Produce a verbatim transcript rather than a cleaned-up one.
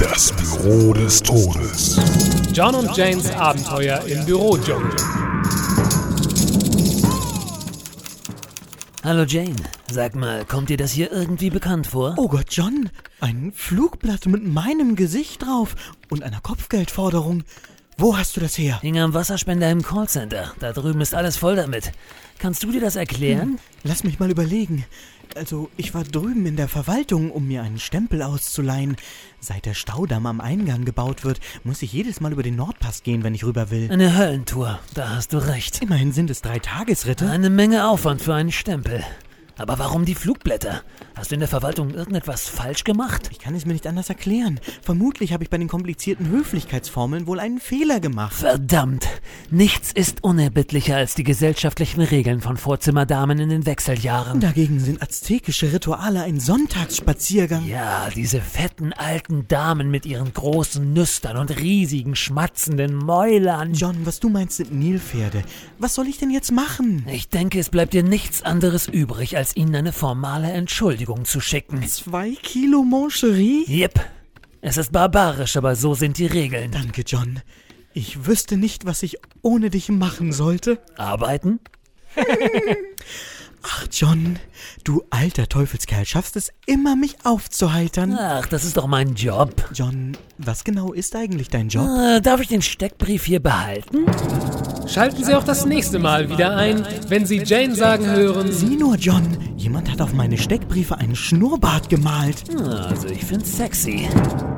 Das Büro des Todes. John und Janes Abenteuer im Bürodschungel. Hallo Jane, sag mal, kommt dir das hier irgendwie bekannt vor? Oh Gott, John, ein Flugblatt mit meinem Gesicht drauf und einer Kopfgeldforderung. Wo hast du das her? Hing am Wasserspender im Callcenter. Da drüben ist alles voll damit. Kannst du dir das erklären? Hm, lass mich mal überlegen. Also, ich war drüben in der Verwaltung, um mir einen Stempel auszuleihen. Seit der Staudamm am Eingang gebaut wird, muss ich jedes Mal über den Nordpass gehen, wenn ich rüber will. Eine Höllentour, da hast du recht. Immerhin sind es drei Tagesritte. Eine Menge Aufwand für einen Stempel. Aber warum die Flugblätter? Hast du in der Verwaltung irgendetwas falsch gemacht? Ich kann es mir nicht anders erklären. Vermutlich habe ich bei den komplizierten Höflichkeitsformeln wohl einen Fehler gemacht. Verdammt! Nichts ist unerbittlicher als die gesellschaftlichen Regeln von Vorzimmerdamen in den Wechseljahren. Dagegen sind aztekische Rituale ein Sonntagsspaziergang. Ja, diese fetten alten Damen mit ihren großen Nüstern und riesigen schmatzenden Mäulern. John, was du meinst, sind Nilpferde. Was soll ich denn jetzt machen? Ich denke, es bleibt dir nichts anderes übrig, als ihnen eine formale Entschuldigung zu schicken. Zwei Kilo Moncherie? Jep. Es ist barbarisch, aber so sind die Regeln. Danke, John. Ich wüsste nicht, was ich ohne dich machen sollte. Arbeiten? Ach, John, du alter Teufelskerl, schaffst es immer, mich aufzuheitern. Ach, das ist doch mein Job. John, was genau ist eigentlich dein Job? Äh, darf ich den Steckbrief hier behalten? Schalten Sie auch das nächste Mal wieder ein, wenn Sie Jane sagen hören: Sieh nur, John, jemand hat auf meine Steckbriefe einen Schnurrbart gemalt. Also, ich find's sexy.